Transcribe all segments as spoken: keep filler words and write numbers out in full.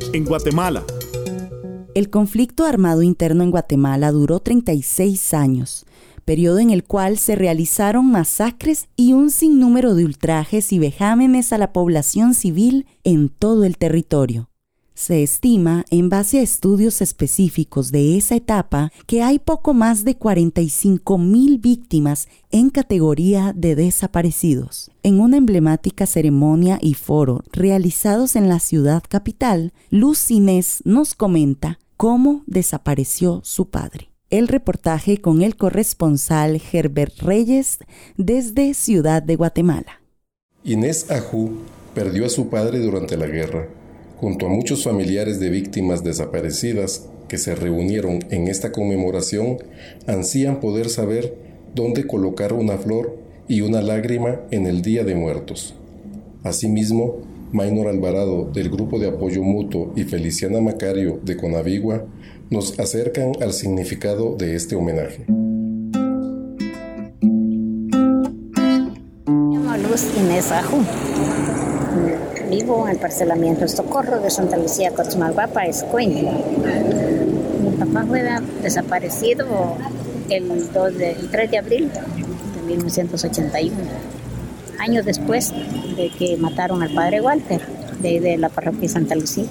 en Guatemala. El conflicto armado interno en Guatemala duró treinta y seis años, periodo en el cual se realizaron masacres y un sinnúmero de ultrajes y vejámenes a la población civil en todo el territorio. Se estima, en base a estudios específicos de esa etapa, que hay poco más de cuarenta y cinco mil víctimas en categoría de desaparecidos. En una emblemática ceremonia y foro realizados en la ciudad capital, Luz Inés nos comenta cómo desapareció su padre. El reportaje con el corresponsal Herbert Reyes desde Ciudad de Guatemala. Inés Ajú perdió a su padre durante la guerra. Junto a muchos familiares de víctimas desaparecidas que se reunieron en esta conmemoración, ansían poder saber dónde colocar una flor y una lágrima en el Día de Muertos. Asimismo, Maynor Alvarado del Grupo de Apoyo Mutuo y Feliciana Macario de Conavigua nos acercan al significado de este homenaje. Me llamo Luz Inés Ajú. Vivo en el parcelamiento El Socorro de Santa Lucía, Cotzmalguapa, Escuintla. Mi papá fue desaparecido el, dos de, el tres de abril de mil novecientos ochenta y uno, años después de que mataron al padre Walter, de, de la parroquia Santa Lucía.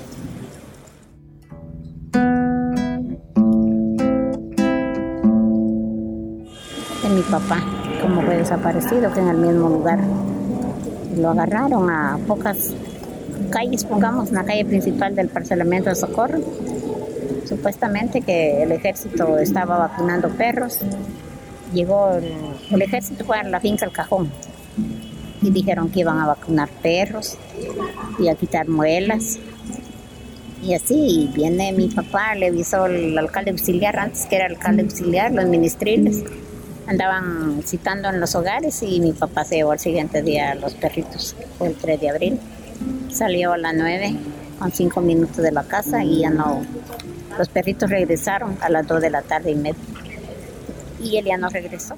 De mi papá, como fue desaparecido, que en el mismo lugar. Lo agarraron a pocas calles, pongamos, en la calle principal del parcelamiento de Socorro. Supuestamente que el ejército estaba vacunando perros. Llegó el, el ejército fue a la finca El Cajón y dijeron que iban a vacunar perros y a quitar muelas. Y así viene mi papá, le avisó el alcalde auxiliar, antes que era el alcalde auxiliar, los ministriles. Andaban citando en los hogares y mi papá se llevó al siguiente día a los perritos. Fue el tres de abril. Salió a las nueve con cinco minutos de la casa y ya no. Los perritos regresaron a las dos de la tarde y media. Y él ya no regresó.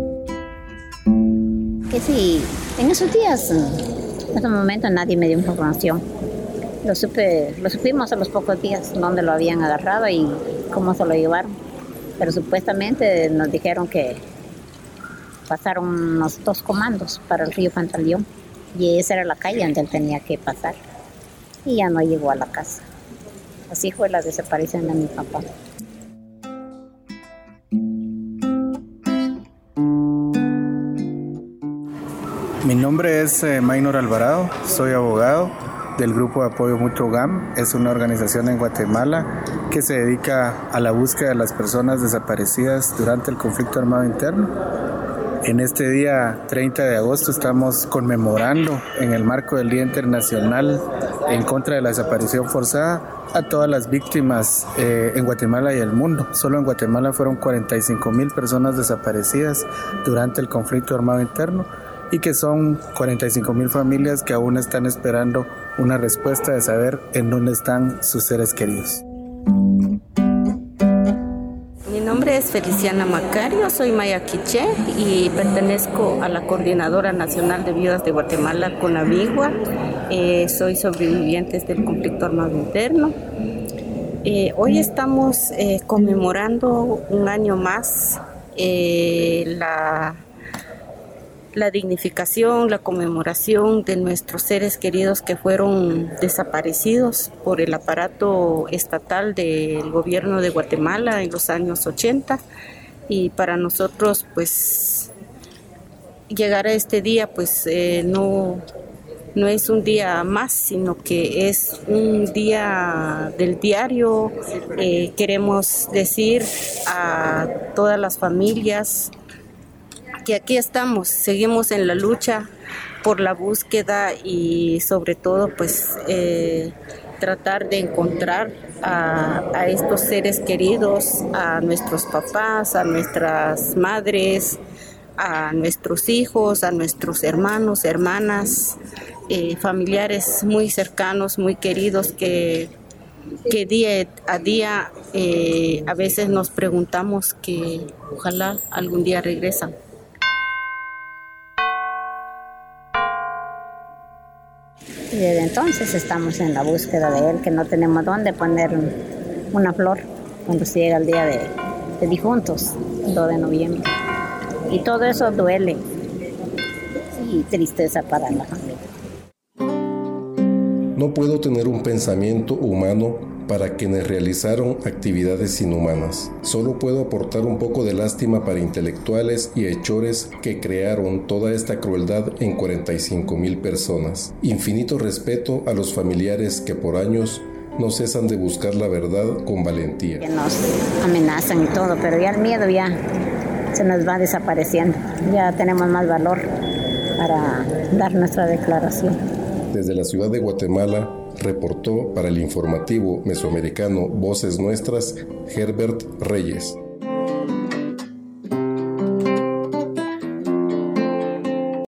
Que sí, en esos días, en ese momento nadie me dio información. Lo supe, lo supimos a los pocos días dónde lo habían agarrado y cómo se lo llevaron. Pero supuestamente nos dijeron que pasaron unos dos comandos para el río Pantaleón y esa era la calle donde él tenía que pasar y ya no llegó a la casa. Así fue la desaparición de mi papá. Mi nombre es eh, Maynor Alvarado, soy abogado del Grupo de Apoyo Mutuo G A M. Es una organización en Guatemala que se dedica a la búsqueda de las personas desaparecidas durante el conflicto armado interno. En este día treinta de agosto estamos conmemorando, en el marco del Día Internacional en contra de la desaparición forzada, a todas las víctimas eh, en Guatemala y el mundo. Solo en Guatemala fueron cuarenta y cinco mil personas desaparecidas durante el conflicto armado interno, y que son cuarenta y cinco mil familias que aún están esperando una respuesta de saber en dónde están sus seres queridos. Mi nombre es Feliciana Macario, soy maya quiché y pertenezco a la Coordinadora Nacional de Viudas de Guatemala, Conavigua. Eh, soy sobreviviente del conflicto armado interno. Eh, hoy estamos eh, conmemorando un año más eh, la... la dignificación, la conmemoración de nuestros seres queridos que fueron desaparecidos por el aparato estatal del gobierno de Guatemala en los años ochenta. Y para nosotros, pues, llegar a este día, pues, eh, no, no es un día más, sino que es un día del diario. Eh, queremos decir a todas las familias que aquí estamos, seguimos en la lucha por la búsqueda y sobre todo pues eh, tratar de encontrar a, a estos seres queridos, a nuestros papás, a nuestras madres, a nuestros hijos, a nuestros hermanos, hermanas, eh, familiares muy cercanos, muy queridos que, que día a día eh, a veces nos preguntamos que ojalá algún día regresan. desde entonces estamos en la búsqueda de él, que no tenemos dónde poner una flor cuando se llega el día de, de difuntos, el dos de noviembre. Y todo eso duele y tristeza para la familia. No puedo tener un pensamiento humano para quienes realizaron actividades inhumanas. Solo puedo aportar un poco de lástima para intelectuales y hechores que crearon toda esta crueldad en cuarenta y cinco mil personas. Infinito respeto a los familiares que por años no cesan de buscar la verdad con valentía. Que nos amenazan y todo, pero ya el miedo ya se nos va desapareciendo. Ya tenemos más valor para dar nuestra declaración. Desde la ciudad de Guatemala, reportó para el informativo mesoamericano Voces Nuestras, Herbert Reyes.